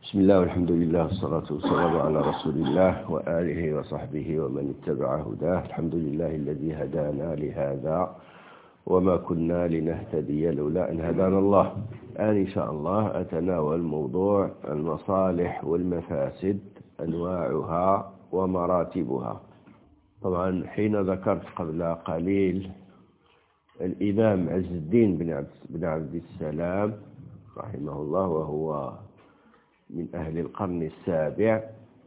بسم الله والحمد لله والصلاة والسلام على رسول الله وآله وصحبه ومن اتبع هداه. الحمد لله الذي هدانا لهذا وما كنا لنهتدي لولا أن هدانا الله. الآن إن شاء الله أتناول موضوع المصالح والمفاسد أنواعها ومراتبها. طبعا حين ذكرت قبل قليل الإمام عز الدين بن عبد السلام رحمه الله، وهو من أهل القرن السابع،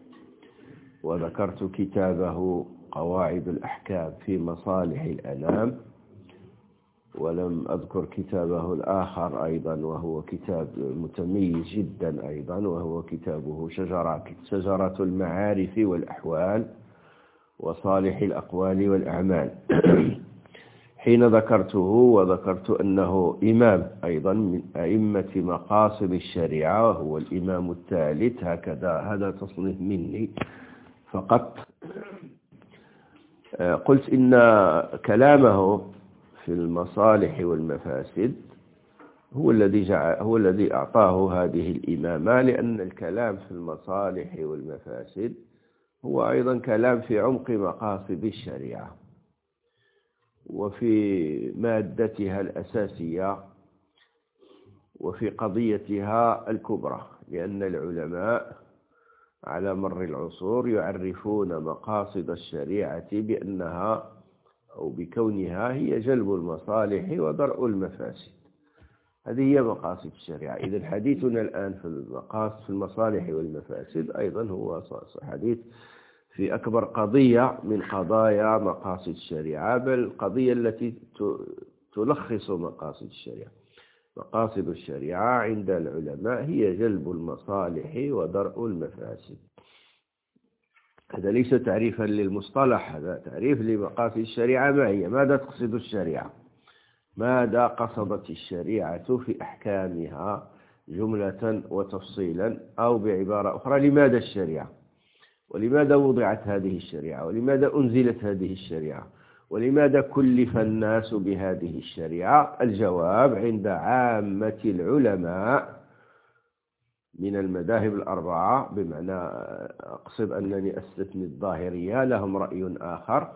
وذكرت كتابه قواعد الأحكام في مصالح الأنام، ولم أذكر كتابه الآخر أيضا وهو كتاب متميز جدا أيضا، وهو كتابه شجرة المعارف والأحوال وصالح الأقوال والأعمال. حين ذكرته وذكرت أنه إمام أيضا من أئمة مقاصد الشريعة، وهو الإمام الثالث، هذا تصنيف مني فقط. قلت إن كلامه في المصالح والمفاسد هو الذي أعطاه هذه الإمامة، لأن الكلام في المصالح والمفاسد هو أيضا كلام في عمق مقاصد الشريعة وفي مادتها الأساسية وفي قضيتها الكبرى، لأن العلماء على مر العصور يعرفون مقاصد الشريعة بأنها أو بكونها هي جلب المصالح ودرء المفاسد. هذه هي مقاصد الشريعة. إذن حديثنا الآن في المصالح والمفاسد أيضا هو حديث في أكبر قضية من قضايا مقاصد الشريعة، بل القضية التي تلخص مقاصد الشريعة. مقاصد الشريعة عند العلماء هي جلب المصالح ودرء المفاسد. هذا ليس تعريفا للمصطلح، هذا تعريف لمقاصد الشريعة. ما هي؟ ماذا تقصد الشريعة؟ ماذا قصدت الشريعة في أحكامها جملة وتفصيلا؟ أو بعبارة أخرى، لماذا الشريعة؟ ولماذا وضعت هذه الشريعة؟ ولماذا أنزلت هذه الشريعة؟ ولماذا كلف الناس بهذه الشريعة؟ الجواب عند عامة العلماء من المذاهب الأربعة، بمعنى أقصد أنني أستثني الظاهرية، لهم رأي آخر.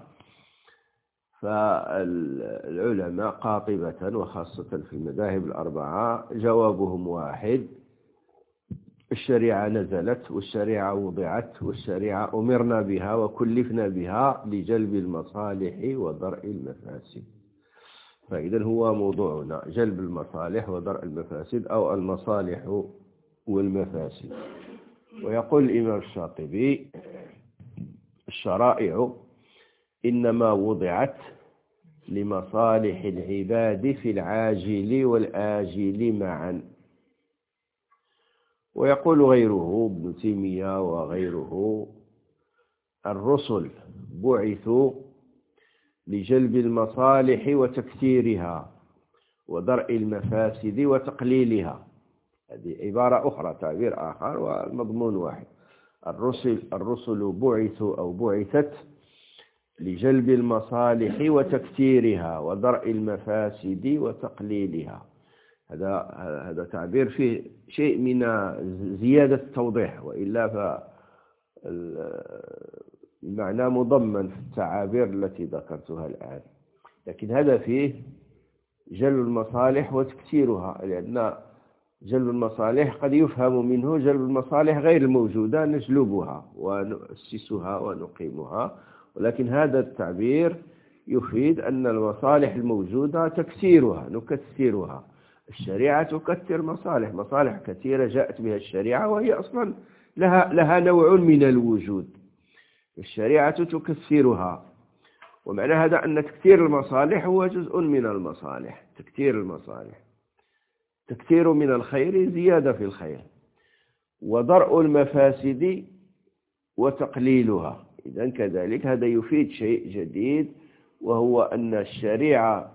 فالعلماء قاطبة وخاصة في المذاهب الأربعة جوابهم واحد: الشريعة نزلت، والشريعة وضعت، والشريعة أمرنا بها وكلفنا بها لجلب المصالح ودرء المفاسد. فإذا هو موضوعنا جلب المصالح ودرء المفاسد، أو المصالح والمفاسد. ويقول الإمام الشاطبي: الشرائع إنما وضعت لمصالح العباد في العاجل والآجل معا. ويقول غيره ابن تيمية وغيره: الرسل بعثوا لجلب المصالح وتكثيرها ودرء المفاسد وتقليلها. هذه عبارة أخرى، تعبير آخر، والمضمون واحد. الرسل بعثوا أو بعثت لجلب المصالح وتكثيرها ودرء المفاسد وتقليلها. هذا تعبير فيه شيء من زيادة التوضيح، وإلا فالمعنى مضمن في التعابير التي ذكرتها الآن. لكن هذا فيه جلب المصالح وتكثيرها، لأن جلب المصالح قد يفهم منه جلب المصالح غير الموجودة نجلبها ونؤسسها ونقيمها، ولكن هذا التعبير يفيد أن المصالح الموجودة تكثيرها، نكثرها. الشريعة تكثر مصالح كثيرة جاءت بها الشريعة، وهي أصلا لها نوع من الوجود. الشريعة تكثرها، ومعنى هذا أن تكثير المصالح هو جزء من المصالح. تكثير المصالح، تكثير من الخير، زيادة في الخير، ودرء المفاسد وتقليلها. إذن كذلك هذا يفيد شيء جديد، وهو أن الشريعة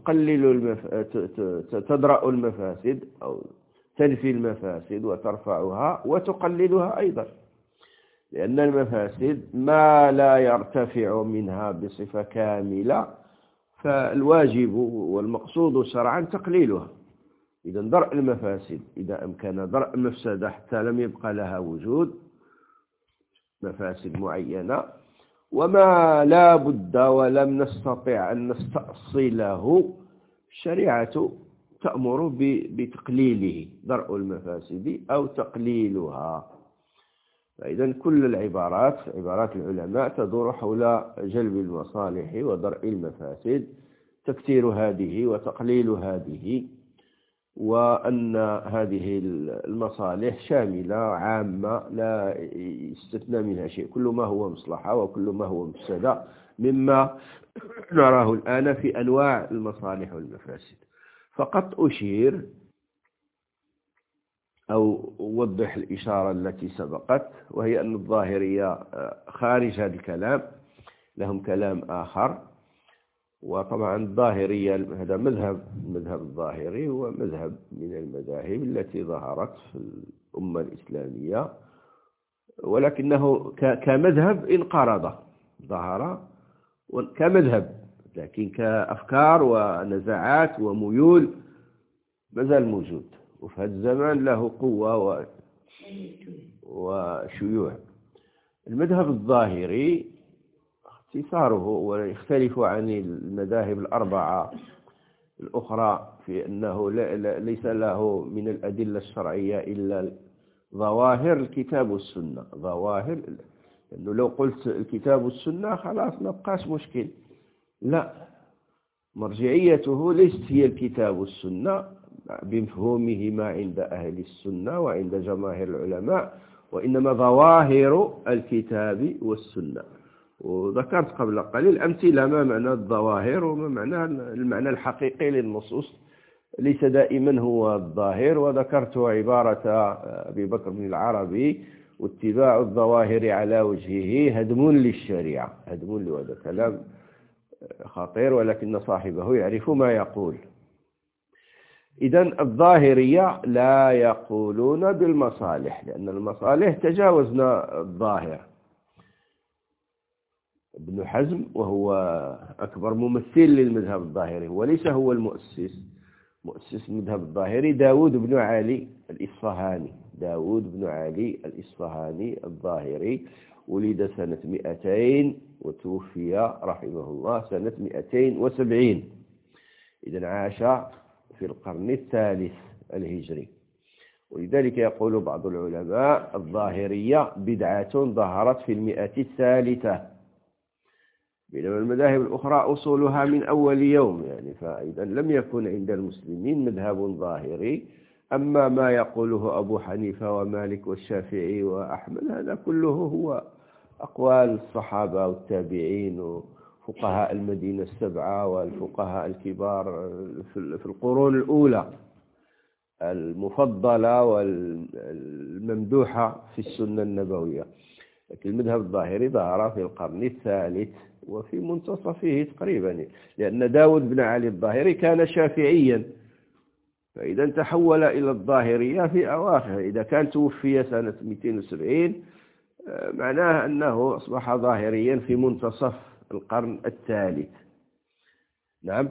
تدرأ المفاسد أو تنفي المفاسد وترفعها وتقللها أيضا، لأن المفاسد ما لا يرتفع منها بصفة كاملة، فالواجب والمقصود شرعا تقليلها. إذا درء المفاسد إذا أمكن درء مفسدة حتى لم يبقى لها وجود مفاسد معينة، وما لا بد ولم نستطع أن نستأصله الشريعة تأمر بتقليله، درء المفاسد أو تقليلها. فإذا كل العبارات عبارات العلماء تدور حول جلب المصالح ودرء المفاسد، تكثير هذه وتقليل هذه، وأن هذه المصالح شاملة عامة لا يستثنى منها شيء، كل ما هو مصلحة وكل ما هو مفسدة مما نراه الآن في أنواع المصالح والمفاسد. فقط أشير أو أوضح الإشارة التي سبقت، وهي أن الظاهرية خارج هذا الكلام، لهم كلام آخر. وطبعا الظاهرية هذا المذهب الظاهري هو مذهب من المذاهب التي ظهرت في الأمة الإسلامية، ولكنه كمذهب انقرض، ظهر كمذهب، لكن كأفكار ونزاعات وميول مازال موجود، وفي هذا الزمان له قوة وشيوع. المذهب الظاهري اختصاره ويختلف عن المذاهب الأربعة الأخرى في أنه ليس له من الأدلة الشرعية إلا ظواهر الكتاب والسنة. ظواهر، لأنه لو قلت الكتاب والسنة خلاص ما بقاش مشكل، لا، مرجعيته ليست هي الكتاب والسنة بمفهومهما عند أهل السنة وعند جماهير العلماء، وإنما ظواهر الكتاب والسنة. وذكرت قبل قليل أمثلة ما معنى الظواهر وما معنى المعنى الحقيقي للنصوص، ليس دائما هو الظاهر. وذكرت عبارة أبي بكر بن العربي: واتباع الظواهر على وجهه هدم للشريعة. هدم، وهذا كلام خطير، ولكن صاحبه يعرف ما يقول. إذن الظاهرية لا يقولون بالمصالح، لأن المصالح تجاوزنا الظاهر. ابن حزم وهو أكبر ممثل للمذهب الظاهري، وليس هو مؤسس المذهب الظاهري، داود بن علي الإصفهاني. داود بن علي الإصفهاني الظاهري ولد سنة 200 وتوفي رحمه الله سنة 270. إذن عاش في القرن الثالث الهجري. ولذلك يقول بعض العلماء الظاهرية بدعة ظهرت في 100 الثالثة، بينما المذاهب الأخرى أصولها من أول يوم، يعني فإذا لم يكن عند المسلمين مذهب ظاهري. أما ما يقوله أبو حنيفة ومالك والشافعي وأحمد هذا كله هو أقوال الصحابة والتابعين وفقهاء المدينة السبعة والفقهاء الكبار في القرون الأولى المفضلة والممدوحة في السنة النبوية. لكن المذهب الظاهري ظهر في القرن الثالث وفي منتصفه تقريبا، لأن داود بن علي الظاهري كان شافعيا، فإذا تحول إلى الظاهرية في أواخر. إذا كان توفي سنة 270 معناه أنه أصبح ظاهريا في منتصف القرن الثالث. نعم.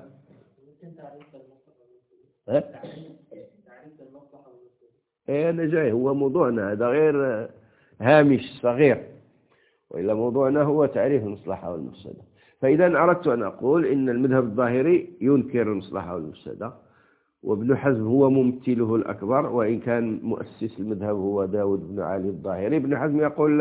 أنا جاي، هو موضوعنا هذا غير هامش صغير، وإلا موضوعنا هو تعريف المصلحة والمفسدة. فإذا أردت أن أقول إن المذهب الظاهري ينكر المصلحة والمفسدة، وابن حزم هو ممثله الأكبر، وإن كان مؤسس المذهب هو داود بن علي الظاهري. ابن حزم يقول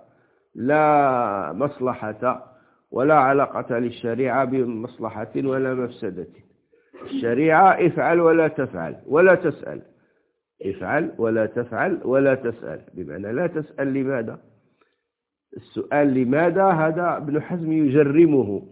لا مصلحة ولا علاقة للشريعة بمصلحة ولا مفسدة. الشريعة افعل ولا تفعل ولا تسأل، افعل ولا تفعل ولا تسأل، بمعنى لا تسأل لماذا. السؤال لماذا هذا ابن حزم يجرمه.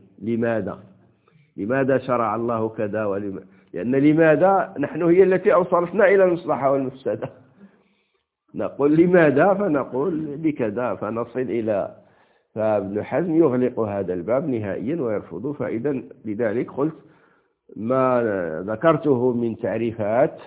لماذا شرع الله كذا لأن لماذا نحن هي التي أوصلتنا إلى المصلحة والمفسدة. نقول لماذا فنقول لكذا فنصل إلى. فابن حزم يغلق هذا الباب نهائيا ويرفضه. فإذا لذلك قلت ما ذكرته من تعريفات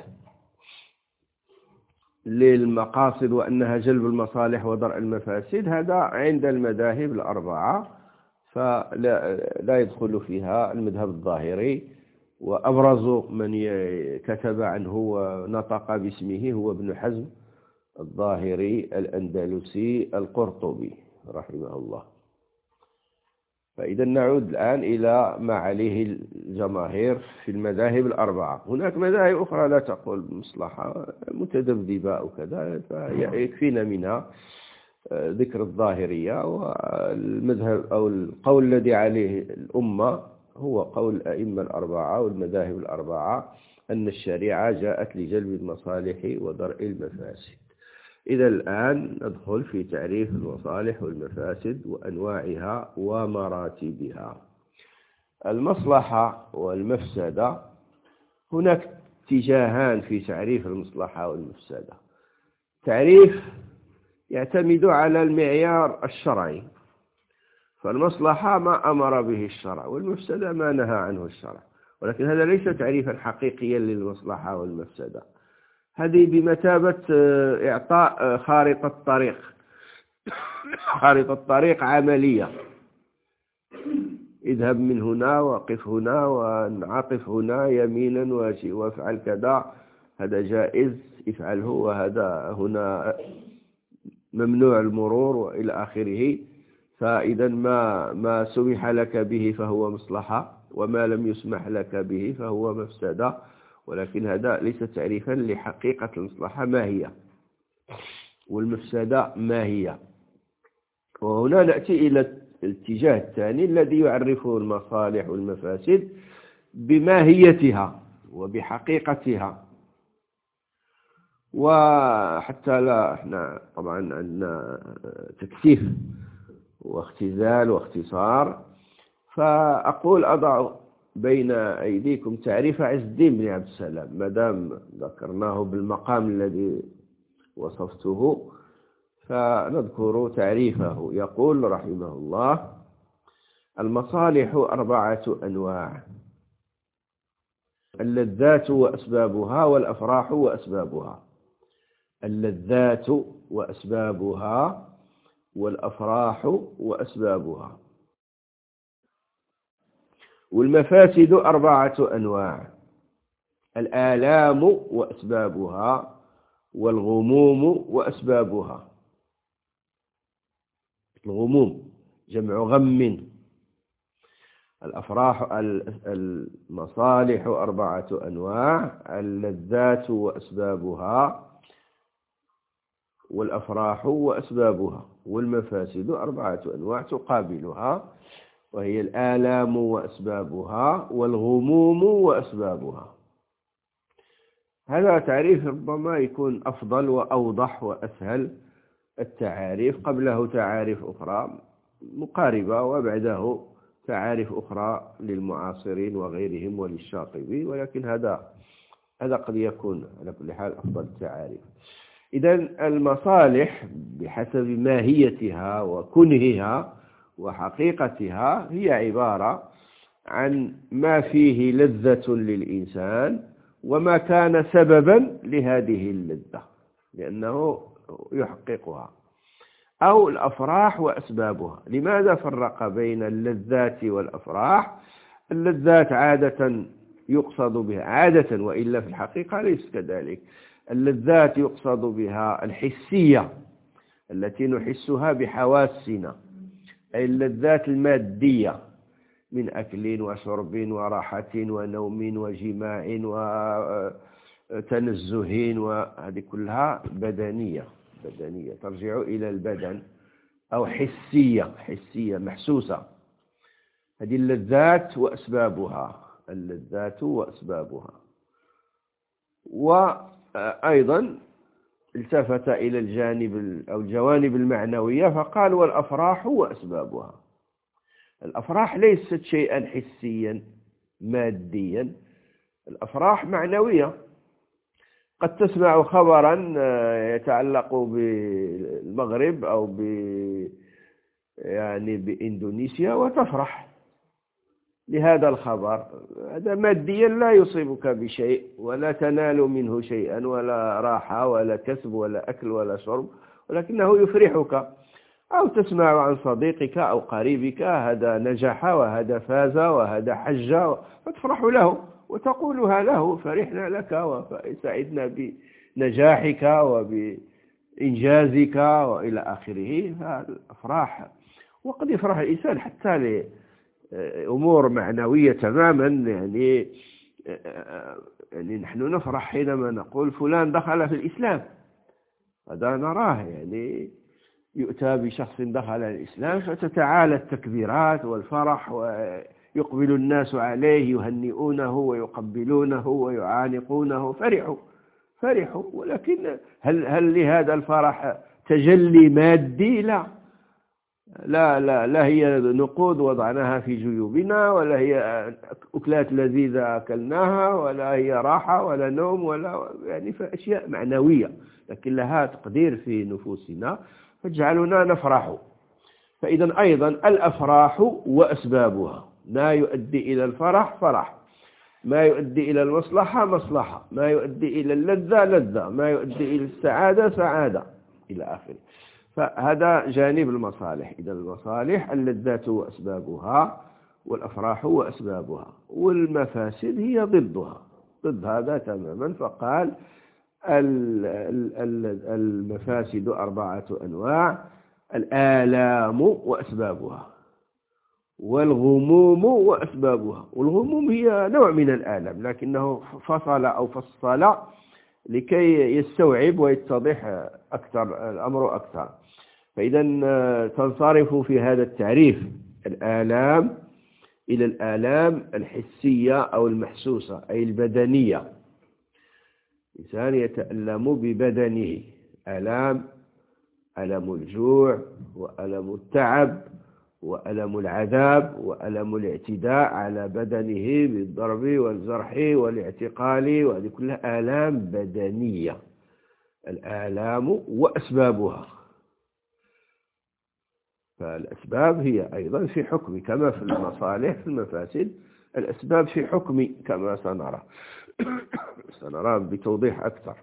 للمقاصد وأنها جلب المصالح ودرء المفاسد هذا عند المذاهب الأربعة، فلا يدخل فيها المذهب الظاهري وأبرز من كتب عنه ونطق باسمه هو ابن حزم الظاهري الأندلسي القرطبي رحمه الله. فإذا نعود الآن إلى ما عليه الجماهير في المذاهب الأربعة. هناك مذاهب أخرى لا تقول بمصلحة متذبذبة أو كذا، فيكفينا منها ذكر الظاهرية. والمذهب أو القول الذي عليه الأمة هو قول الأئمة الأربعة والمذاهب الأربعة أن الشريعة جاءت لجلب المصالح ودرء المفاسد. إذا الآن ندخل في تعريف المصالح والمفاسد وأنواعها ومراتبها. المصلحة والمفسدة، هناك اتجاهان في تعريف المصلحة والمفسدة. تعريف يعتمد على المعيار الشرعي، فالمصلحة ما أمر به الشرع، والمفسدة ما نهى عنه الشرع، ولكن هذا ليس تعريفا حقيقيا للمصلحة والمفسدة. هذه بمثابة إعطاء خارطة طريق، خارطة طريق عملية. اذهب من هنا وقف هنا وانعطف هنا يمينا وافعل كذا، هذا جائز افعله، وهذا هنا ممنوع المرور وإلى آخره. فإذا ما سمح لك به فهو مصلحة، وما لم يسمح لك به فهو مفسدة. ولكن هذا ليس تعريفا لحقيقة المصلحة ما هي، والمفسدة ما هي. وهنا نأتي إلى الاتجاه الثاني الذي يعرفه المصالح والمفاسد بماهيتها وبحقيقتها. وحتى لا احنا طبعا عندنا تكثيف واختزال واختصار، فأقول أضع بين أيديكم تعريف عز الدين بن عبد السلام، ما دام ذكرناه بالمقام الذي وصفته فنذكر تعريفه. يقول رحمه الله: المصالح 4 أنواع: اللذات وأسبابها، والأفراح وأسبابها. اللذات وأسبابها، والأفراح وأسبابها. والمفاسد 4 أنواع: الآلام وأسبابها، والغموم وأسبابها. الغموم جمع غم. الأفراح المصالح 4 أنواع: اللذات وأسبابها، والأفراح وأسبابها. والمفاسد 4 أنواع تقابلها، وهي الآلام وأسبابها، والغموم وأسبابها. هذا تعريف ربما يكون أفضل وأوضح وأسهل التعاريف. قبله تعاريف أخرى مقاربة، وبعده تعاريف أخرى للمعاصرين وغيرهم وللشاطبي، ولكن هذا قد يكون على كل حال أفضل التعاريف. إذن المصالح بحسب ماهيتها وكنهها وحقيقتها هي عبارة عن ما فيه لذة للإنسان وما كان سببا لهذه اللذة لأنه يحققها. أو الأفراح وأسبابها. لماذا فرق بين اللذات والأفراح؟ اللذات عادة يقصد بها عادة، وإلا في الحقيقة ليس كذلك. اللذات يقصد بها الحسية التي نحسها بحواسنا، أي اللذات المادية من أكل وشرب وراحة ونوم وجماع وتنزه، وهذه كلها بدنية ترجع إلى البدن، أو حسية محسوسة. هذه اللذات وأسبابها، اللذات وأسبابها. وأيضا التفت إلى الجوانب المعنوية فقال: والأفراح وأسبابها. الأفراح ليست شيئا حسيا ماديا، الأفراح معنوية. قد تسمع خبرا يتعلق بالمغرب أو بإندونيسيا وتفرح لهذا الخبر. هذا ماديا لا يصيبك بشيء ولا تنال منه شيئا، ولا راحة ولا كسب ولا أكل ولا شرب، ولكنه يفرحك. أو تسمع عن صديقك أو قريبك هذا نجح وهذا فاز وهذا حج فتفرح له، وتقولها له: فرحنا لك وسعدنا بنجاحك وبإنجازك وإلى آخره. فالأفراح، وقد يفرح الإنسان حتى لأمور معنوية تماما. يعني نحن نفرح حينما نقول فلان دخل في الإسلام. هذا نراه، يؤتى بشخص دخل الإسلام فتتعالى التكبيرات والفرح، ويقبل الناس عليه يهنئونه ويقبلونه ويعانقونه. فرحوا. ولكن هل لهذا الفرح تجلي مادي؟ لا هي نقود وضعناها في جيوبنا، ولا هي أكلات لذيذة أكلناها، ولا هي راحة ولا نوم، ولا فأشياء معنوية لكن لها تقدير في نفوسنا فجعلنا نفرح. فإذا أيضا الأفراح وأسبابها، ما يؤدي إلى الفرح فرح، ما يؤدي إلى المصلحة مصلحة، ما يؤدي إلى اللذة لذة، ما يؤدي إلى السعادة سعادة إلى آخره. فهذا جانب المصالح. إذا المصالح اللذات وأسبابها، والأفراح وأسبابها، والمفاسد هي ضدها، ضد هذا تماما. فقال المفاسد 4 أنواع: الآلام وأسبابها، والغموم وأسبابها. والغموم هي نوع من الآلام لكنه فصل لكي يستوعب ويتضح أكثر الأمر أكثر. فإذا تنصرف في هذا التعريف الآلام إلى الآلام الحسية أو المحسوسة، أي البدنية. إنسان يتألم ببدنه، ألم الجوع، وألم التعب، وألم العذاب، وألم الاعتداء على بدنه بالضرب والجرح والاعتقال، وهذه كلها آلام بدنية. الآلام وأسبابها. فالأسباب هي أيضا في حكم، كما في المصالح في المفاسد، الأسباب في حكم كما سنرى بتوضيح أكثر.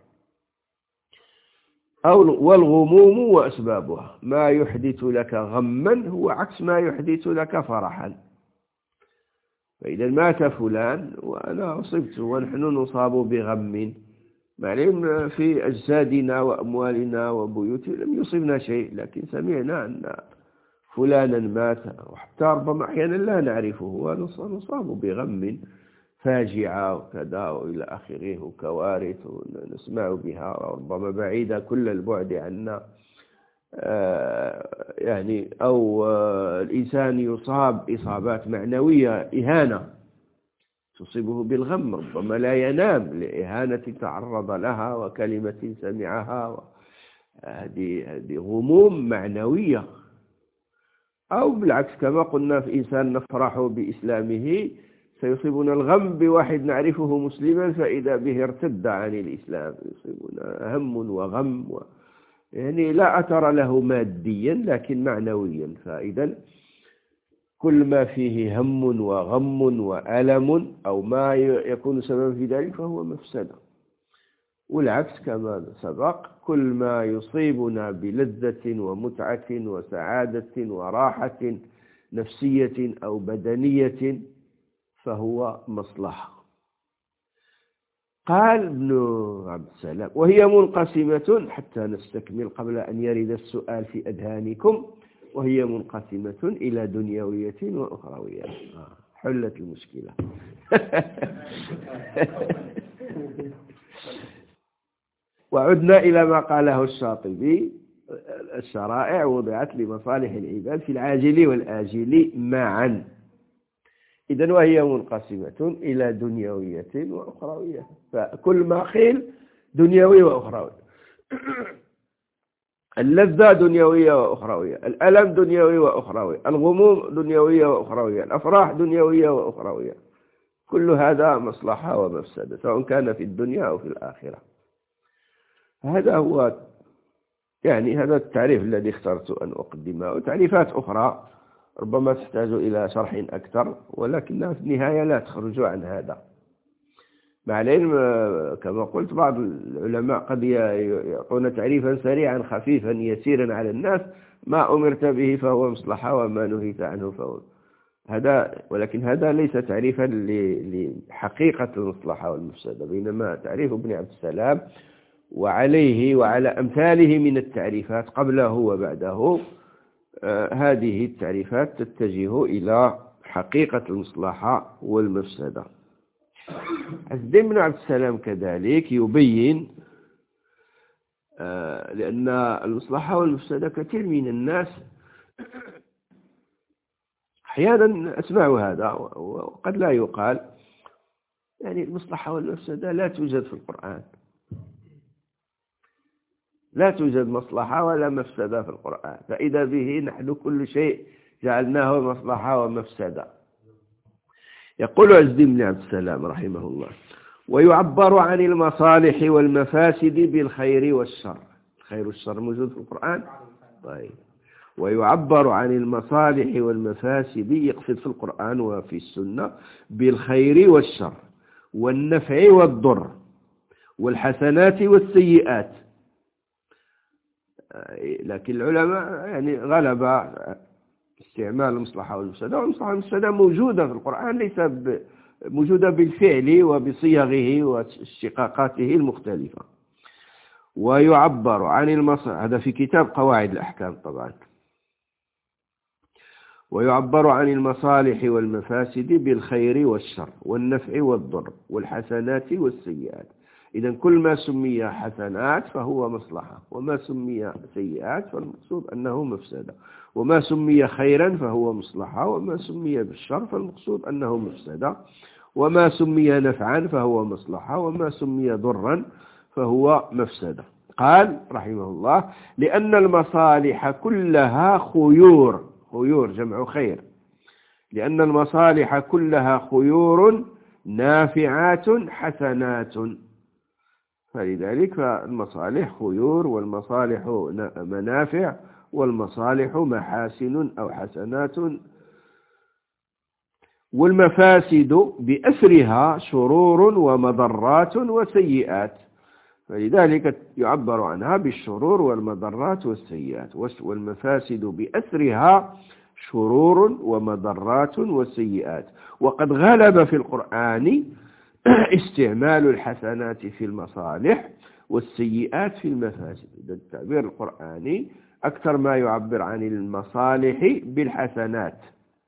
والغموم وأسبابها، ما يحدث لك غما هو عكس ما يحدث لك فرحا. فإذا مات فلان وأنا أصبت ونحن نصاب بغم، معلوم في أجسادنا وأموالنا وبيوتنا لم يصبنا شيء، لكن سمعنا أن فلانا مات، وحتى ربما أحيانا لا نعرفه ونصاب بغم، فاجعة وكذا وإلى آخره، وكوارث نسمع بها ربما بعيدة كل البعد عنا. أو الإنسان يصاب إصابات معنوية، إهانة تصيبه بالغم، ربما لا ينام لإهانة تعرض لها وكلمة سمعها. هذه غموم معنوية. أو بالعكس كما قلنا، في إنسان نفرح بإسلامه سيصيبنا الغم بواحد نعرفه مسلما فإذا به ارتد عن الإسلام، يصيبنا هم وغم لا أثر له ماديا لكن معنويا. فإذا كل ما فيه هم وغم وألم أو ما يكون سببا في ذلك فهو مفسدة. والعكس كما سبق، كل ما يصيبنا بلذة ومتعة وسعادة وراحة نفسية أو بدنية فهو مصلحة. قال ابن عبد السلام: وهي منقسمة، حتى نستكمل قبل أن يرد السؤال في أذهانكم، وهي منقسمة إلى دنيوية وأخروية. حلت المشكلة. وعدنا إلى ما قاله الشاطبي: الشرائع وضعت لمصالح العباد في العاجل والآجل معا. إذن وهي منقسمة إلى دنيوية وأخروية. فكل ما قيل دنيوي وأخروي. اللذة دنيوية وأخروية، الألم دنيوي وأخروي، الغموم دنيوية وأخروية، الأفراح دنيوية وأخروية. كل هذا مصلحة ومفسدة سواء كان في الدنيا أو في الآخرة. هذا هو هذا التعريف الذي اخترت أن أقدمه. وتعريفات أخرى ربما تحتاج إلى شرح أكثر، ولكنها في النهاية لا تخرج عن هذا. مع العلم كما قلت بعض العلماء قد يعطون تعريفا سريعا خفيفا يسيرا على الناس: ما أمرت به فهو مصلحة، وما نهيت عنه فهو. ولكن هذا ليس تعريفا لحقيقة المصلحة والمفسدة، بينما تعريف ابن عبد السلام وعليه وعلى أمثاله من التعريفات قبله وبعده، هذه التعريفات تتجه إلى حقيقة المصلحة والمفسدة. عز الدين بن عبد السلام كذلك يبين، لأن المصلحة والمفسدة كثير من الناس أحيانا أسمع هذا وقد لا يقال، يعني المصلحة والمفسدة لا توجد في القرآن، لا توجد مصلحة ولا مفسدة في القرآن، فإذا به نحن كل شيء جعلناه مصلحة ومفسدة. يقول عز الدين بن عبد السلام رحمه الله: ويعبر عن المصالح والمفاسد بالخير والشر. الخير والشر موجود في القرآن؟ طيب. ويعبر عن المصالح والمفاسد، يقصد في القرآن وفي السنة، بالخير والشر والنفع والضر والحسنات والسيئات. لكن العلماء يعني غلب استعمال المصلحة والمفسدة، والمصلحة والمفسدة موجودة في القرآن، ليس موجودة بالفعل وبصيغه واشتقاقاته المختلفة. ويعبر عن المصالح، هذا في كتاب قواعد الأحكام طبعا. ويعبر عن المصالح والمفاسد بالخير والشر والنفع والضر والحسنات والسيئات. إذن كل ما سمي حسنات فهو مصلحة، وما سمي سيئات فالمقصود أنه مفسدة، وما سمي خيرا فهو مصلحة، وما سمي بالشر فالمقصود أنه مفسدة، وما سمي نفعا فهو مصلحة، وما سمي ضرا فهو مفسدة. قال رحمه الله: لأن المصالح كلها خيور. خيور جمع خير. لأن المصالح كلها خيور نافعات حسنات، فلذلك فالمصالح خيور، والمصالح منافع، والمصالح محاسن أو حسنات، والمفاسد بأسرها شرور ومضرات وسيئات، فلذلك يعبر عنها بالشرور والمضرات والسيئات. والمفاسد بأسرها شرور ومضرات وسيئات. وقد غلب في القرآن استعمال الحسنات في المصالح والسيئات في المفاسد. إذا التعبير القرآني أكثر ما يعبر عن المصالح بالحسنات،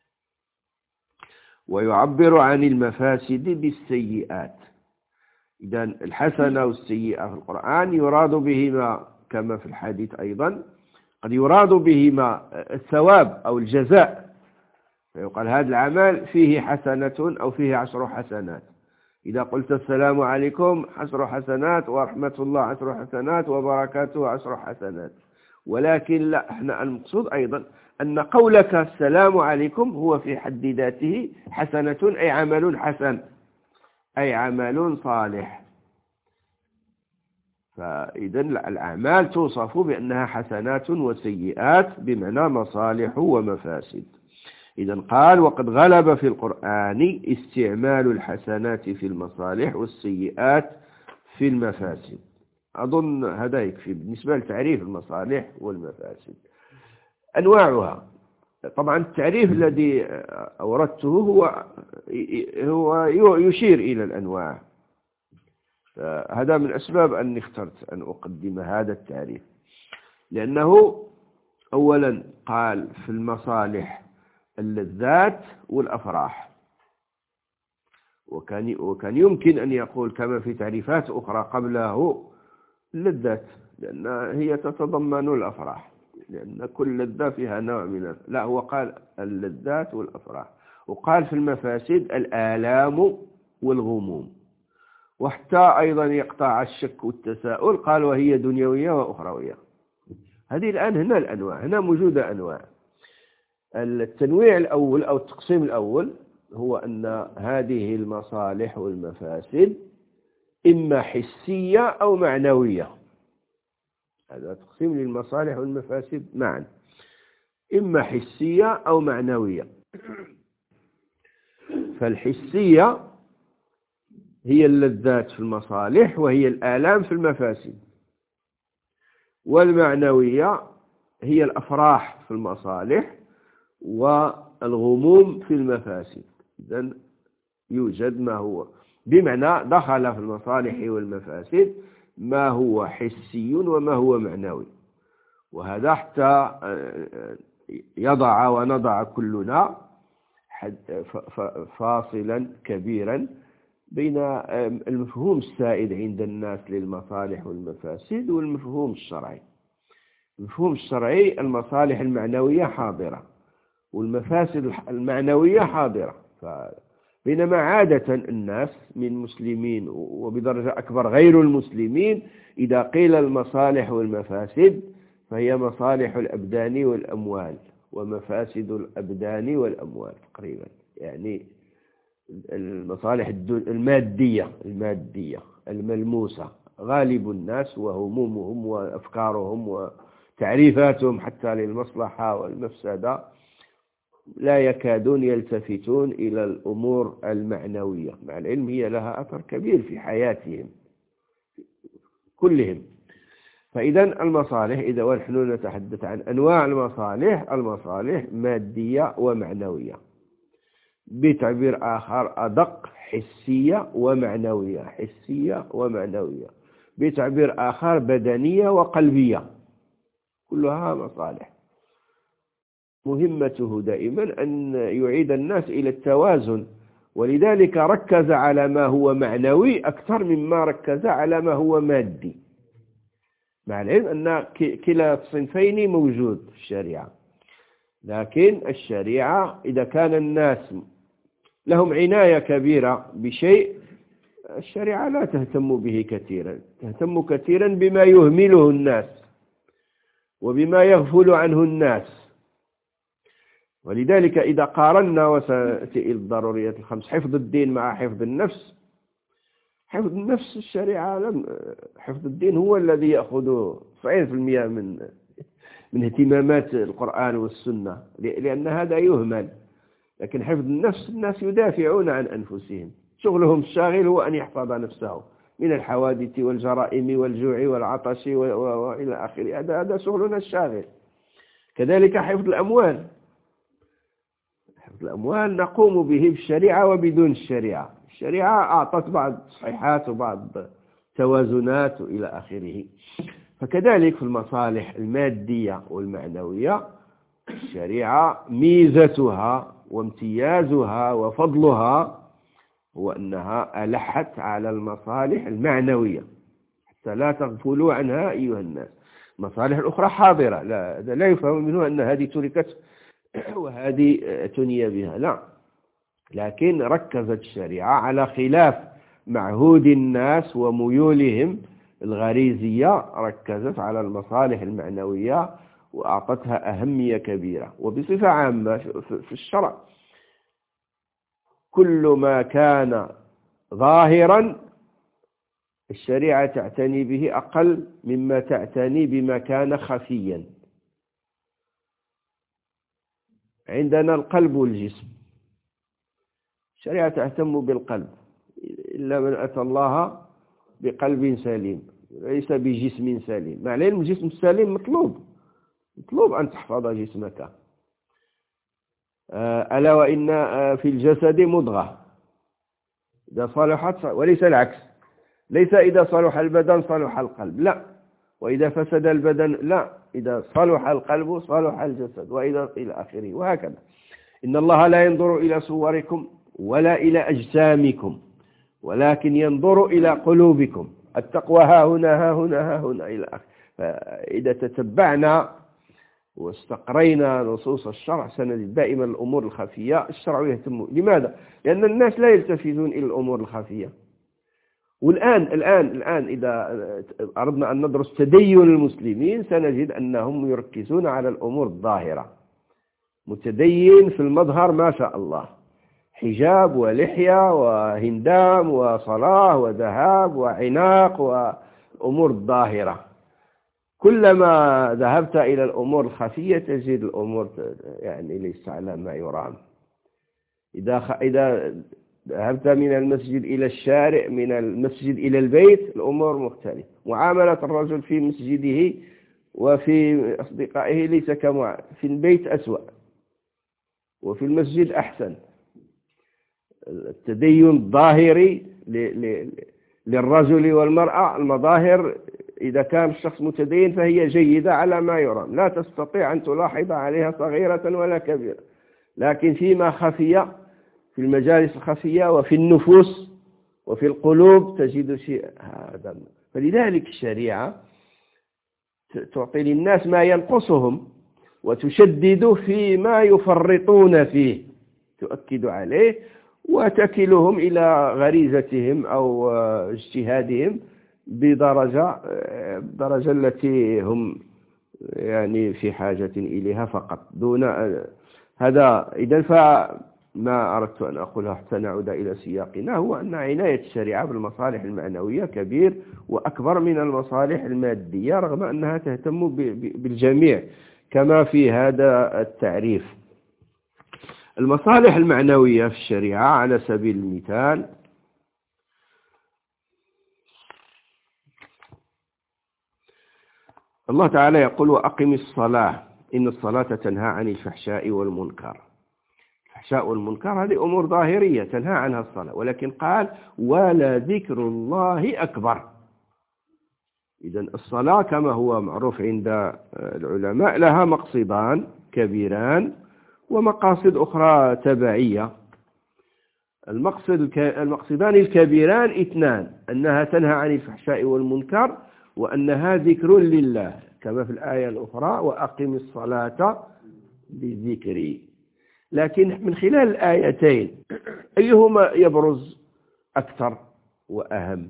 ويعبر عن المفاسد بالسيئات. إذا الحسنة والسيئة في القرآن يراد بهما كما في الحديث أيضا، قد يراد بهما الثواب أو الجزاء، فيقال هذا العمل فيه حسنة أو فيه 10 حسنات. إذا قلت السلام عليكم 10 حسنات، ورحمة الله 10 حسنات، وبركاته 10 حسنات. ولكن لا، احنا المقصود أيضا أن قولك السلام عليكم هو في حد ذاته حسنة، أي عمل حسن، أي عمل صالح. فإذا الأعمال توصف بأنها حسنات وسيئات، بمعنى مصالح ومفاسد. إذا قال: وقد غلب في القرآن استعمال الحسنات في المصالح والسيئات في المفاسد. أظن هذا يكفي بالنسبة لتعريف المصالح والمفاسد. أنواعها، طبعا التعريف الذي أوردته هو يشير إلى الأنواع، هذا من أسباب أني اخترت أن أقدم هذا التعريف، لأنه أولا قال في المصالح اللذات والأفراح، وكان يمكن أن يقول كما في تعريفات أخرى قبله اللذات، لأن هي تتضمن الأفراح، لأن كل لذة فيها نوع من لا، هو قال اللذات والأفراح. وقال في المفاسد الآلام والغموم، وحتى أيضا يقطع الشك والتساؤل قال وهي دنيوية وأخروية. هذه الآن هنا الأنواع، هنا موجودة أنواع. التنويع الأول أو التقسيم الأول هو أن هذه المصالح والمفاسد إما حسية أو معنوية. هذا تقسيم للمصالح والمفاسد معا، إما حسية أو معنوية. فالحسية هي اللذات في المصالح، وهي الآلام في المفاسد. والمعنوية هي الأفراح في المصالح، الغموم في المفاسد. إذن يوجد ما هو بمعنى دخل في المصالح والمفاسد ما هو حسي وما هو معنوي، وهذا حتى يضع ونضع كلنا فاصلا كبيرا بين المفهوم السائد عند الناس للمصالح والمفاسد والمفهوم الشرعي. المفهوم الشرعي المصالح المعنوية حاضرة والمفاسد المعنوية حاضرة، بينما عادة الناس من مسلمين وبدرجة أكبر غير المسلمين إذا قيل المصالح والمفاسد فهي مصالح الأبدان والأموال ومفاسد الأبدان والأموال تقريبا، يعني المصالح المادية الملموسة. غالب الناس وهمومهم وأفكارهم وتعريفاتهم حتى للمصلحة والمفسدة لا يكادون يلتفتون إلى الأمور المعنوية، مع العلم هي لها أثر كبير في حياتهم كلهم. فإذا المصالح، إذا ونحن نتحدث عن أنواع المصالح مادية ومعنوية، بتعبير آخر أدق حسية ومعنوية، بتعبير آخر بدنية وقلبية، كلها مصالح. مهمته دائما أن يعيد الناس إلى التوازن، ولذلك ركز على ما هو معنوي أكثر مما ركز على ما هو مادي، مع العلم أن كلا الصنفين موجود في الشريعة. لكن الشريعة إذا كان الناس لهم عناية كبيرة بشيء، الشريعة لا تهتم به كثيرا، تهتم كثيرا بما يهمله الناس وبما يغفل عنه الناس. ولذلك إذا قارنا، وسأتي إلى الضروريات الخمس، حفظ الدين مع حفظ النفس، حفظ النفس الشريعة حفظ الدين هو الذي يأخذ 90% من اهتمامات القرآن والسنة، لأن هذا يهمل. لكن حفظ النفس الناس يدافعون عن أنفسهم، شغلهم الشاغل هو أن يحفظ نفسه من الحوادث والجرائم والجوع والعطش وإلى آخره، هذا شغلنا الشاغل. كذلك حفظ الأموال، الأموال نقوم به بالشريعة وبدون الشريعة. الشريعة أعطت بعض تصحيحات وبعض توازنات إلى آخره. فكذلك في المصالح المادية والمعنوية الشريعة ميزتها وامتيازها وفضلها هو أنها ألحت على المصالح المعنوية حتى لا تغفلوا عنها أيها الناس. المصالح الأخرى حاضرة، لا يفهم منه أن هذه تركت وهذه تنيا بها، لا، لكن ركزت الشريعة على خلاف معهود الناس وميولهم الغريزية، ركزت على المصالح المعنوية وأعطتها أهمية كبيرة. وبصفة عامة في الشرع كل ما كان ظاهرا الشريعة تعتني به أقل مما تعتني بما كان خفيا. عندنا القلب والجسم، الشريعة تهتم بالقلب، إلا من أتى الله بقلب سليم ليس بجسم سليم. مع العلم الجسم السليم مطلوب أن تحفظ جسمك. ألا وإن في الجسد مضغة إذا صلحت، وليس العكس، ليس إذا صلح البدن صلح القلب، لا، وإذا فسد البدن لا، إذا صلح القلب صلح الجسد، وإذا إلى آخره، وهكذا. إن الله لا ينظر إلى صوركم ولا إلى أجسامكم ولكن ينظر إلى قلوبكم، التقوى ها هنا إلى آخره. فإذا تتبعنا واستقرينا نصوص الشرع سنجد دائما الأمور الخفية الشرع يهتم. لماذا؟ لأن الناس لا يلتفتون إلى الأمور الخفية. والآن إذا أردنا أن ندرس تدين المسلمين سنجد أنهم يركزون على الأمور الظاهرة. متدين في المظهر ما شاء الله، حجاب ولحية وهندام وصلاة وذهاب وعناق وأمور الظاهرة. كلما ذهبت إلى الأمور الخفية تجد الأمور يعني ليس على ما يرام. إذا ذهبت من المسجد إلى الشارع، من المسجد إلى البيت، الأمور مختلفة. معاملة الرجل في مسجده وفي أصدقائه ليس كما في البيت، أسوأ. وفي المسجد أحسن. التدين الظاهري للرجل والمرأة، المظاهر إذا كان الشخص متدين فهي جيدة على ما يرام، لا تستطيع أن تلاحظ عليها صغيرة ولا كبيرة، لكن فيما خفي في المجالس الخفية وفي النفوس وفي القلوب تجد شيء هذا. فلذلك الشريعة تعطي للناس ما ينقصهم وتشدد فيما يفرطون فيه، تؤكد عليه وتكلهم إلى غريزتهم أو اجتهادهم بدرجة التي هم يعني في حاجة إليها فقط دون هذا. إذن فما أردت أن أقوله حتى نعود إلى سياقنا هو أن عناية الشريعة بالمصالح المعنوية كبير وأكبر من المصالح المادية، رغم أنها تهتم بالجميع كما في هذا التعريف. المصالح المعنوية في الشريعة على سبيل المثال الله تعالى يقول: وأقم الصلاة إن الصلاة تنهى عن الفحشاء والمنكر. الفحشاء والمنكر هذه أمور ظاهرية تنهى عنها الصلاة، ولكن قال: ولا ذكر الله أكبر. إذن الصلاة كما هو معروف عند العلماء لها مقصدان كبيران ومقاصد أخرى تبعية. المقصدان الكبيران اثنان: أنها تنهى عن الفحشاء والمنكر، وأنها ذكر لله كما في الآية الأخرى: وأقم الصلاة بذكري. لكن من خلال الآيتين أيهما يبرز أكثر وأهم؟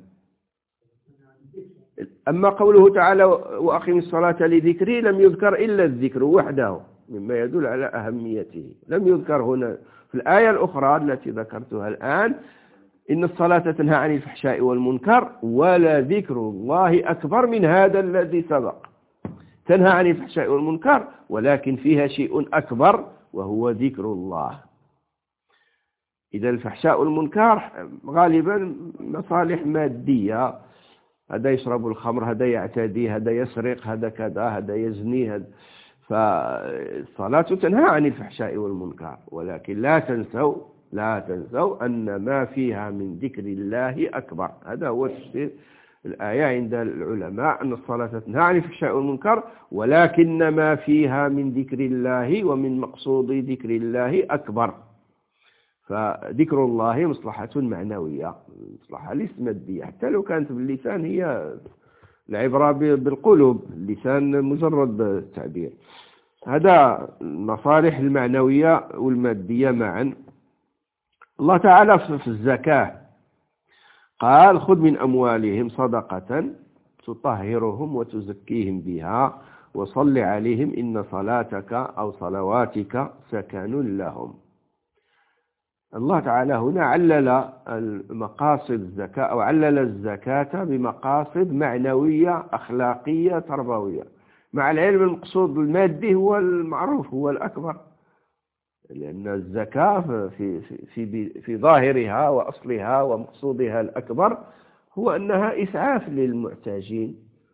أما قوله تعالى: وأقم الصلاة لذكري، لم يذكر إلا الذكر وحده مما يدل على أهميته، لم يذكر هنا. في الآية الأخرى التي ذكرتها الآن: إن الصلاة تنهى عن الفحشاء والمنكر ولا ذكر الله أكبر من هذا الذي سبق. تنهى عن الفحشاء والمنكر ولكن فيها شيء أكبر وهو ذكر الله. إذا الفحشاء والمنكر غالبا مصالح مادية، هذا يشرب الخمر، هذا يعتدي، هذا يسرق، هذا كذا، هذا يزني، فالصلاة تنهى عن الفحشاء والمنكر، ولكن لا تنسوا أن ما فيها من ذكر الله أكبر. هذا هو تفسير الآية عند العلماء، أن الصلاة تنهى عن الفحشاء والمنكر ولكن ما فيها من ذكر الله ومن مقصود ذكر الله أكبر. فذكر الله مصلحة معنوية، مصلحة ليست مادية، حتى لو كانت باللسان، هي العبرة بالقلوب، اللسان مجرد التعبير. هذا المصالح المعنوية والمادية معا. الله تعالى في الزكاة قال: خذ من أموالهم صدقة تطهرهم وتزكيهم بها وصل عليهم إن صلاتك أو صلواتك سكن لهم. الله تعالى هنا علل المقاصد الزكاة أو علل الزكاة بمقاصد معنوية أخلاقية تربوية، مع العلم المقصود المادي هو المعروف، هو الأكبر، لأن الزكاة في ظاهرها وأصلها ومقصودها الأكبر هو أنها إسعاف للمحتاجين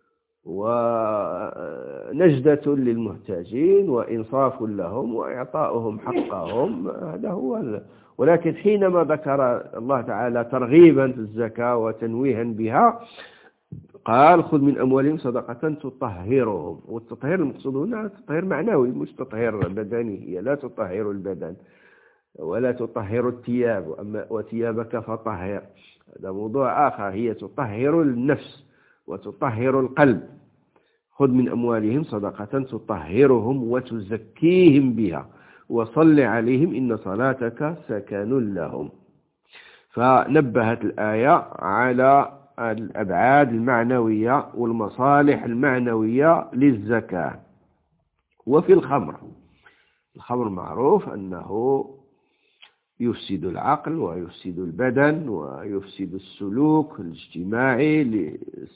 ونجدة للمحتاجين وإنصاف لهم وإعطاؤهم حقهم. هذا هو ولكن حينما ذكر الله تعالى ترغيبا في الزكاة وتنويها بها قال: خذ من أموالهم صدقة تطهرهم. والتطهير المقصود هنا تطهير معنوي مش تطهير بدني، هي لا تطهر البدن ولا تطهر الثياب، وثيابك فطهر، هذا موضوع آخر. هي تطهر النفس وتطهر القلب. خذ من أموالهم صدقة تطهرهم وتزكيهم بها وصل عليهم إن صلاتك سكن لهم. فنبهت الآية على الأبعاد المعنوية والمصالح المعنوية للزكاة. وفي الخمر معروف أنه يفسد العقل ويفسد البدن ويفسد السلوك الاجتماعي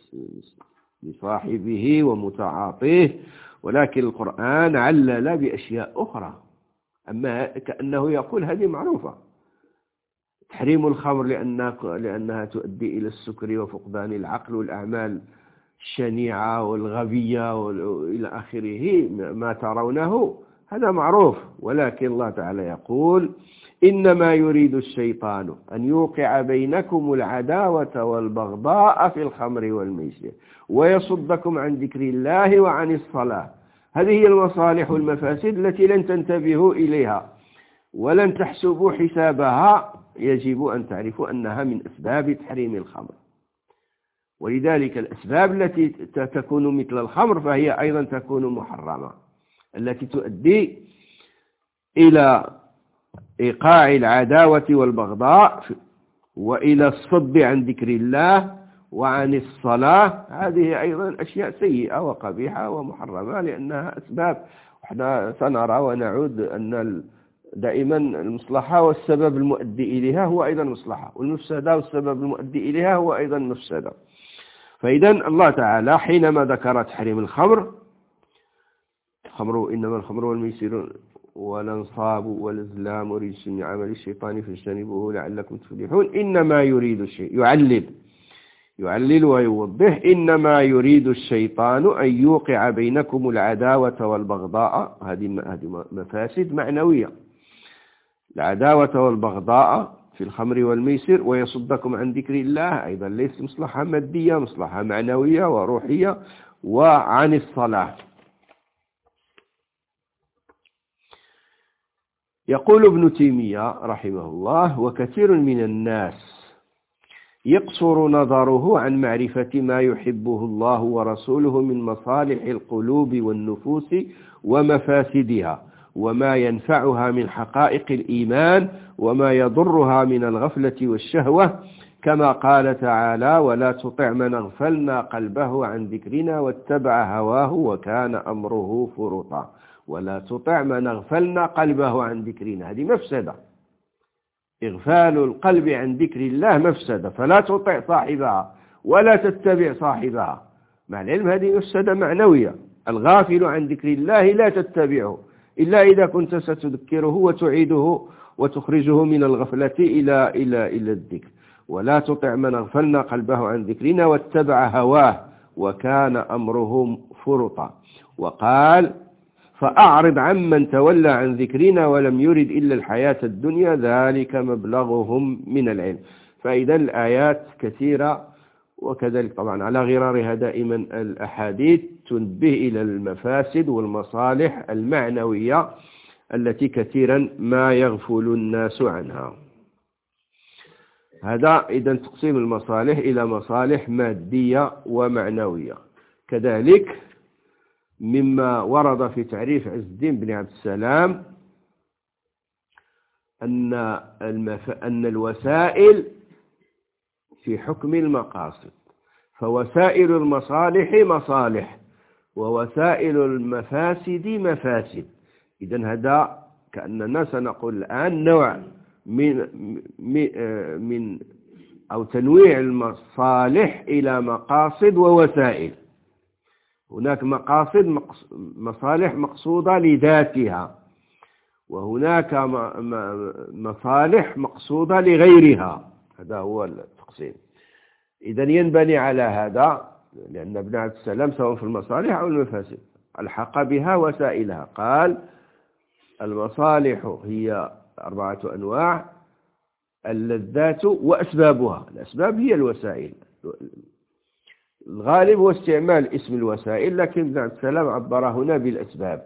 لصاحبه ومتعاطيه، ولكن القرآن علل بأشياء أخرى، أما كأنه يقول هذه معروفة: تحريم الخمر لأنها تؤدي إلى السكر وفقدان العقل والأعمال الشنيعة والغبية وإلى آخره ما ترونه، هذا معروف. ولكن الله تعالى يقول إنما يريد الشيطان أن يوقع بينكم العداوة والبغضاء في الخمر والميسر ويصدكم عن ذكر الله وعن الصلاة. هذه هي المصالح والمفاسد التي لن تنتبهوا إليها ولن تحسبوا حسابها. يجب أن تعرفوا أنها من أسباب تحريم الخمر. ولذلك الأسباب التي تكون مثل الخمر فهي أيضا تكون محرمة، التي تؤدي إلى إيقاع العداوة والبغضاء وإلى الصد عن ذكر الله وعن الصلاة. هذه أيضا أشياء سيئة وقبيحة ومحرمة لأنها أسباب. احنا سنرى ونعود أن دائما المصلحة والسبب المؤدي إليها هو أيضا مصلحة، والمفسدة والسبب المؤدي إليها هو أيضا مفسدة. فإذا الله تعالى حينما ذكر تحريم الخمر، إنما الخمر والميسر والأنصاب والأزلام رجس من عمل الشيطان فاجتنبوه لعلكم تفلحون. إنما يريد الشيء يعلل ويوضح إنما يريد الشيطان أن يوقع بينكم العداوة والبغضاء. هذه مفاسد معنوية، العداوة والبغضاء في الخمر والميسر، ويصدكم عن ذكر الله أيضا ليس مصلحة مادية، مصلحة معنوية وروحية، وعن الصلاة. يقول ابن تيمية رحمه الله: وكثير من الناس يقصر نظره عن معرفة ما يحبه الله ورسوله من مصالح القلوب والنفوس ومفاسدها، وما ينفعها من حقائق الإيمان، وما يضرها من الغفلة والشهوة، كما قال تعالى: ولا تطع من أغفلنا قلبه عن ذكرنا واتبع هواه وكان أمره فرطا. ولا تطع من أغفلنا قلبه عن ذكرنا، هذه مفسدة. إغفال القلب عن ذكر الله مفسدة، فلا تطع صاحبها ولا تتبع صاحبها. مع العلم هذه مفسدة معنوية. الغافل عن ذكر الله لا تتبعه إلا إذا كنت ستذكره وتعيده وتخرجه من الغفلة إلى الذكر. ولا تطع من أغفلنا قلبه عن ذكرنا واتبع هواه وكان أمره فرطا. وقال: فأعرض عمن تولى عن ذكرنا ولم يرد إلا الحياة الدنيا ذلك مبلغهم من العلم. فإذا الآيات كثيرة، وكذلك طبعا على غرارها دائما الأحاديث تنبه إلى المفاسد والمصالح المعنوية التي كثيرا ما يغفل الناس عنها. هذا إذا تقسيم المصالح إلى مصالح مادية ومعنوية. كذلك مما ورد في تعريف عز الدين بن عبد السلام أن الوسائل في حكم المقاصد، فوسائل المصالح مصالح ووسائل المفاسد مفاسد. إذن هذا كأننا سنقول الآن نوع من أو تنويع المصالح إلى مقاصد ووسائل. هناك مصالح مقصودة لذاتها، وهناك مصالح مقصودة لغيرها. هذا هو التقسيم. إذن ينبني على هذا، لأن ابن عبد السلام سواء في المصالح أو المفاسد الحق بها وسائلها. قال: المصالح هي 4 أنواع: اللذات وأسبابها. الأسباب هي الوسائل. الغالب هو استعمال اسم الوسائل، لكن ابن عبد السلام عبر هنا بالأسباب.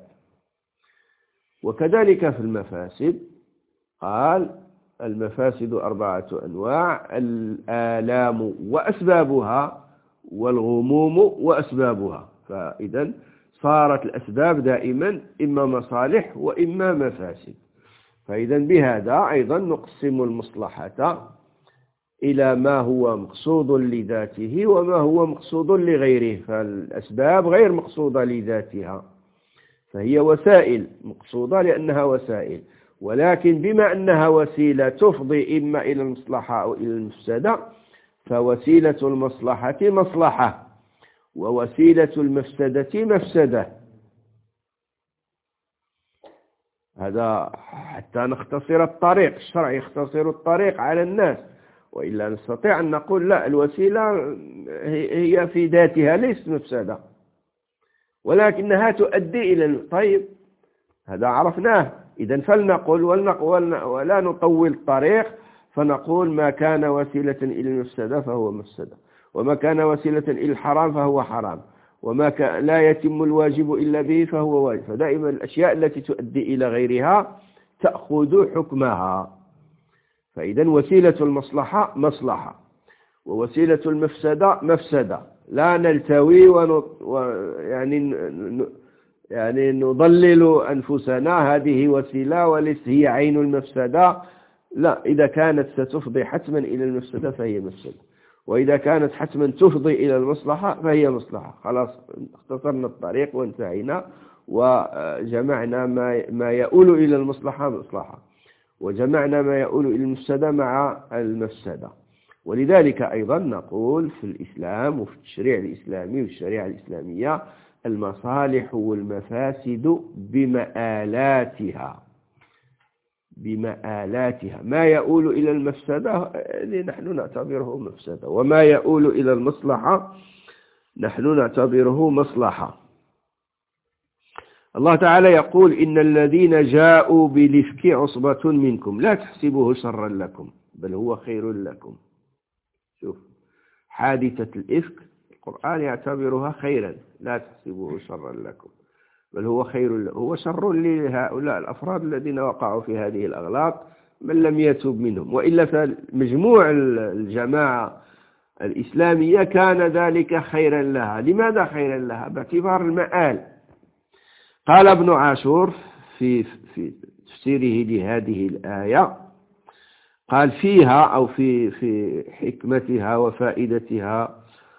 وكذلك في المفاسد قال: المفاسد 4 أنواع: الآلام وأسبابها، والغموم وأسبابها. فإذا صارت الأسباب دائما إما مصالح وإما مفاسد. فإذا بهذا أيضا نقسم المصلحة إلى ما هو مقصود لذاته وما هو مقصود لغيره. فالأسباب غير مقصودة لذاتها، فهي وسائل مقصودة لأنها وسائل، ولكن بما أنها وسيلة تفضي إما إلى المصلحة أو إلى المفسدة، فوسيلة المصلحة مصلحة ووسيلة المفسدة مفسدة. هذا حتى نختصر الطريق. الشرع يختصر الطريق على الناس، وإلا نستطيع أن نقول لا، الوسيلة هي في ذاتها ليست مفسدة، ولكنها تؤدي إلى طيب. هذا عرفناه. إذن فلنقل ولا نطول الطريق، فنقول ما كان وسيلة إلى المفسدة فهو مفسدة، وما كان وسيلة إلى الحرام فهو حرام، وما لا يتم الواجب إلا به فهو واجب. فدائما الأشياء التي تؤدي إلى غيرها تأخذ حكمها. فإذا وسيلة المصلحة مصلحة، ووسيلة المفسدة مفسدة، لا نلتوي يعني نضلل أنفسنا هذه وسيلة وليس هي عين المفسدة. لا، إذا كانت ستفضي حتما إلى المفسدة فهي مفسدة، وإذا كانت حتما تفضي إلى المصلحة فهي مصلحة. خلاص اختصرنا الطريق وانتهينا، وجمعنا ما يؤول إلى المصلحة مصلحة، وجمعنا ما يؤول إلى المفسدة مع المفسدة. ولذلك أيضا نقول في الإسلام وفي التشريع الإسلامي والشريعة الإسلامية المصالح والمفاسد بمآلاتها. ما يؤول إلى المفسدة نحن نعتبره مفسدة، وما يؤول إلى المصلحة نحن نعتبره مصلحة. الله تعالى يقول إن الذين جاءوا بالإفك عصبة منكم لا تحسبوه شرا لكم بل هو خير لكم. شوف، حادثة الإفك القرآن يعتبرها خيرا، لا تحسبوه شرا لكم بل هو خير لكم. هو شر لهؤلاء الأفراد الذين وقعوا في هذه الأغلاط من لم يتوب منهم، وإلا فمجموع الجماعة الإسلامية كان ذلك خيرا لها. لماذا خيرا لها؟ باعتبار المآل. قال ابن عاشور في تفسيره لهذه الآية، قال فيها أو في حكمتها وفائدتها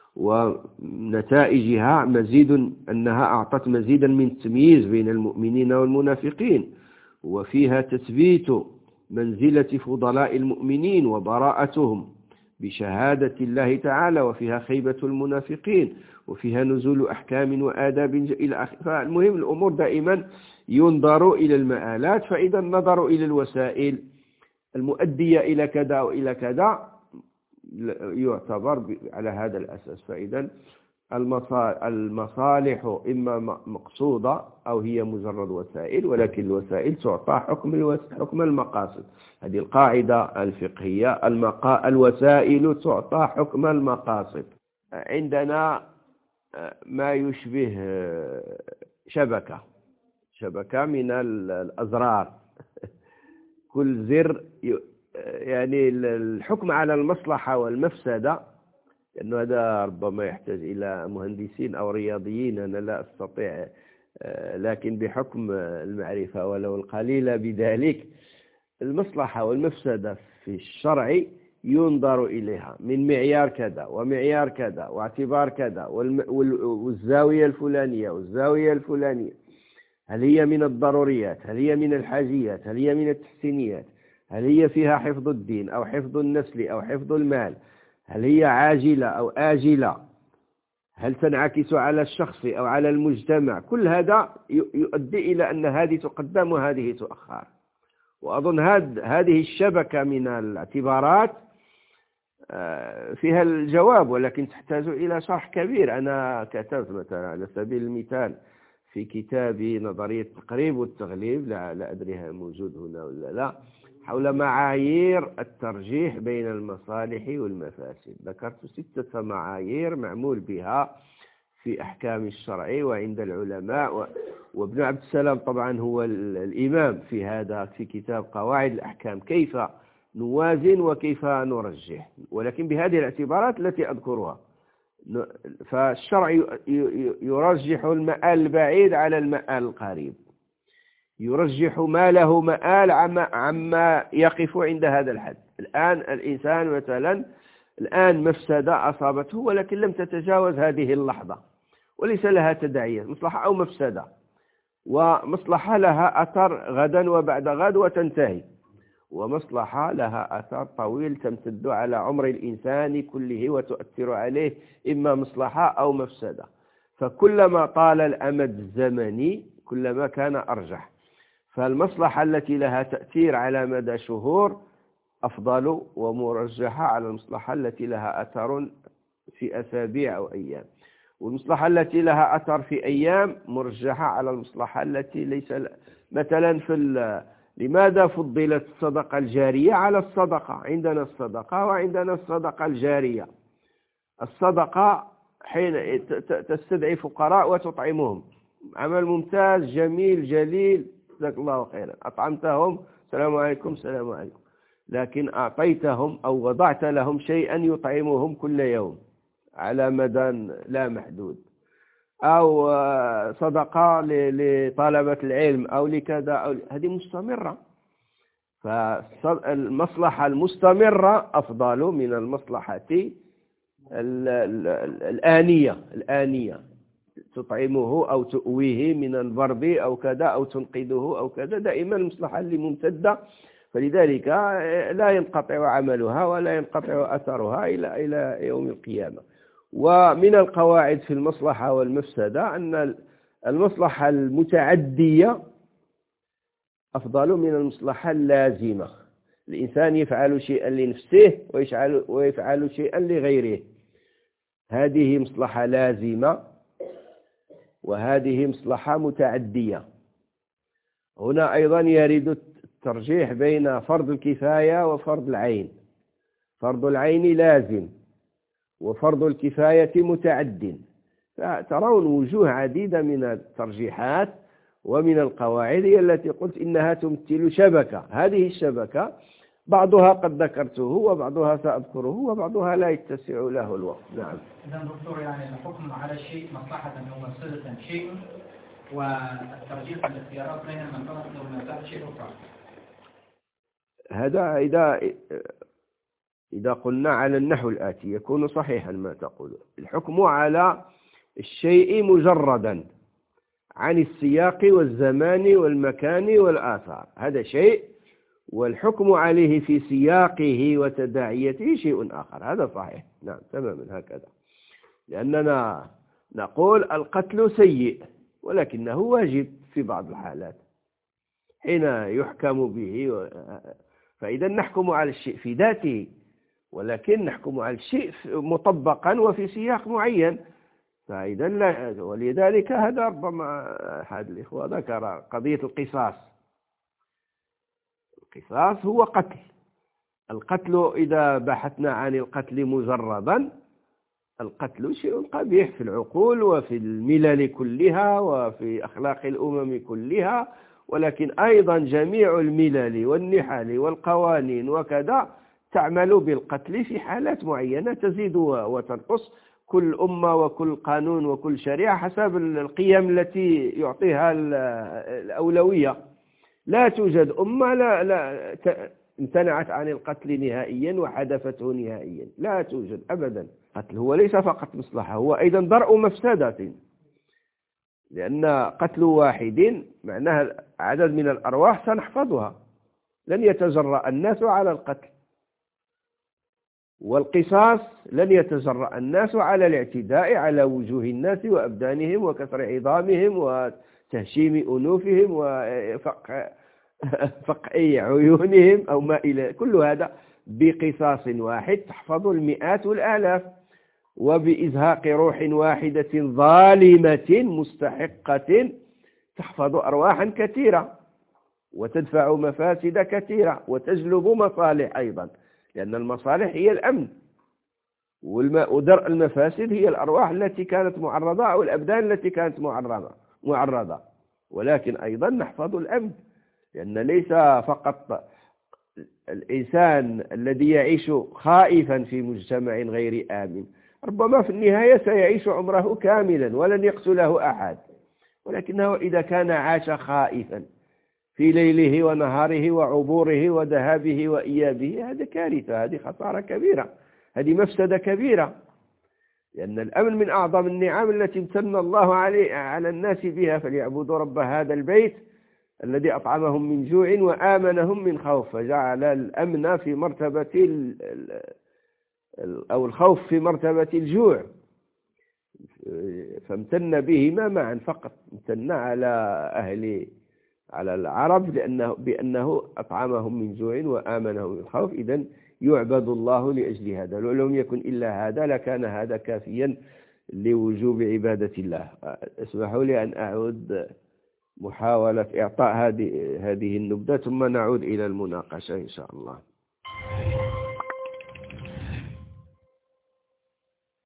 ونتائجها مزيد، أنها أعطت مزيدا من التمييز بين المؤمنين والمنافقين، وفيها تثبيت منزلة فضلاء المؤمنين وبراءتهم بشهادة الله تعالى، وفيها خيبة المنافقين، وفيها نزول أحكام وآداب إلى آخره. فالمهم الأمور دائما ينظر إلى المآلات، فإذا النظر إلى الوسائل المؤدية إلى كذا وإلى كذا يعتبر على هذا الأساس. فإذا المصالح إما مقصودة أو هي مجرد وسائل، ولكن الوسائل تعطى حكم المقاصد. هذه القاعدة الفقهية، الوسائل تعطى حكم المقاصد. عندنا ما يشبه شبكة من الأزرار، كل زر يعني الحكم على المصلحة والمفسدة، لأنه هذا ربما يحتاج إلى مهندسين أو رياضيين، أنا لا أستطيع، لكن بحكم المعرفة ولو القليلة بذلك، المصلحة والمفسدة في الشرع ينظر إليها من معيار كذا ومعيار كذا واعتبار كذا، والزاوية الفلانية والزاوية الفلانية، هل هي من الضروريات، هل هي من الحاجيات، هل هي من التحسينيات، هل هي فيها حفظ الدين أو حفظ النسل أو حفظ المال، هل هي عاجلة أو آجلة، هل تنعكس على الشخص أو على المجتمع. كل هذا يؤدي إلى أن هذه تقدم وهذه تؤخر. وأظن هذه الشبكة من الاعتبارات فيها الجواب، ولكن تحتاج إلى شرح كبير. أنا كتبت مثلا على سبيل المثال في كتابي نظرية التقريب والتغليب، لا أدري موجود هنا ولا لا، حول معايير الترجيح بين المصالح والمفاسد. ذكرت 6 معايير معمول بها في أحكام الشرع وعند العلماء، وابن عبد السلام طبعا هو الإمام في هذا، في كتاب قواعد الأحكام، كيف نوازن وكيف نرجح، ولكن بهذه الاعتبارات التي أذكرها. فالشرع يرجح المآل البعيد على المآل القريب، يرجح ما له مآل عما يقف عند هذا الحد. الآن الإنسان مثلا الآن مفسدة أصابته ولكن لم تتجاوز هذه اللحظة وليس لها تداعية، مصلحة أو مفسدة، ومصلحة لها أثر غدا وبعد غد وتنتهي، ومصلحة لها أثر طويل تمتد على عمر الإنسان كله وتؤثر عليه إما مصلحة أو مفسدة. فكلما طال الأمد الزمني كلما كان أرجح. فالمصلحة التي لها تأثير على مدى شهور أفضل ومرجحة على المصلحة التي لها أثر في أسابيع أو أيام، والمصلحة التي لها أثر في أيام مرجحة على المصلحة التي مثلا لماذا فضلت الصدقة الجارية على الصدقة؟ عندنا الصدقة وعندنا الصدقة الجارية. الصدقة حين تستدعي فقراء وتطعمهم، عمل ممتاز جميل جليل، جزاك الله خيرا، أطعمتهم، السلام عليكم السلام عليكم، لكن أعطيتهم أو وضعت لهم شيئا يطعمهم كل يوم على مدى لا محدود، أو صدقة لطلبة العلم أو لكذا أو هذه مستمرة. فالمصلحة المستمرة أفضل من المصلحة الآنية تطعمه أو تؤويه من الضرب أو كذا أو تنقذه أو كذا، دائما المصلحة اللي ممتدة، فلذلك لا ينقطع عملها ولا ينقطع أثرها إلى يوم القيامة. ومن القواعد في المصلحة والمفسدة أن المصلحة المتعدية أفضل من المصلحة اللازمة. الإنسان يفعل شيئا لنفسه ويفعل شيئا لغيره، هذه مصلحة لازمة وهذه مصلحة متعدية. هنا أيضا يرد الترجيح بين فرض الكفاية وفرض العين. فرض العين لازم وفرض الكفاية متعد، فترون وجوه عديدة من الترجيحات ومن القواعد هي التي قلت إنها تمثل شبكة. هذه الشبكة بعضها قد ذكرته وبعضها سأذكره وبعضها لا يتسع له الوقت. نعم. إذن دكتور، يعني الحكم على الشيء مصلحة أو مفسدة شيء، والترجيح الاختيارات بين المنفعة والمفسدة شيء أخرى. هذا إذا قلنا على النحو الآتي يكون صحيحا ما تقول. الحكم على الشيء مجردا عن السياق والزمان والمكان والآثار هذا شيء، والحكم عليه في سياقه وتداعيته شيء آخر، هذا صحيح. نعم تماما هكذا، لأننا نقول القتل سيء ولكنه واجب في بعض الحالات حين يحكم به، فإذا نحكم على الشيء في ذاته، ولكن نحكم على الشيء مطبقا وفي سياق معين. فإذا لا، ولذلك هذا ربما أحد الإخوة ذكر قضية القصاص. القصاص هو قتل. القتل إذا بحثنا عن القتل مجردا، القتل شيء قبيح في العقول وفي الملل كلها وفي أخلاق الأمم كلها، ولكن أيضا جميع الملل والنحل والقوانين وكذا تعمل بالقتل في حالات معينة تزيد وتنقص، كل أمة وكل قانون وكل شريعة حسب القيم التي يعطيها الأولوية. لا توجد أمة لا امتنعت عن القتل نهائيا وحذفته نهائيا، لا توجد أبدا. القتل هو ليس فقط مصلحة، هو أيضا درء مفسدة، لأن قتل واحد معناها عدد من الأرواح سنحفظها، لن يتجرأ الناس على القتل. والقصاص لن يتجرأ الناس على الاعتداء على وجوه الناس وأبدانهم وكسر عظامهم وتهشيم أنوفهم وفقع عيونهم أو ما إلى كل هذا بقصاص واحد تحفظ المئات والآلاف، وبإزهاق روح واحدة ظالمة مستحقة تحفظ أرواحا كثيرة وتدفع مفاسد كثيرة وتجلب مصالح أيضا، لأن المصالح هي الأمن، ودرء المفاسد هي الأرواح التي كانت معرضة أو الأبدان التي كانت معرضة. ولكن أيضا نحفظ الأمن، لأن ليس فقط الإنسان الذي يعيش خائفا في مجتمع غير آمن، ربما في النهاية سيعيش عمره كاملا ولن يقتله أحد، ولكنه إذا كان عاش خائفا في ليله ونهاره وعبوره وذهابه وإيابه، هذا كارثة، هذه خسارة كبيرة، هذه مفسدة كبيرة، لأن الأمن من أعظم النعم التي امتن الله على الناس بها، فليعبدوا رب هذا البيت الذي أطعمهم من جوع وآمنهم من خوف، فجعل الأمن في مرتبة أو الخوف في مرتبة الجوع، فامتن بهما معا فقط، امتن على العرب بأنه أطعمهم من جوع وآمنهم من خوف. إذن يعبد الله لأجل هذا، لو لم يكن إلا هذا لكان هذا كافيا لوجوب عبادة الله. اسمحوا لي أن أعود محاولة إعطاء هذه النبذة ثم نعود إلى المناقشة إن شاء الله.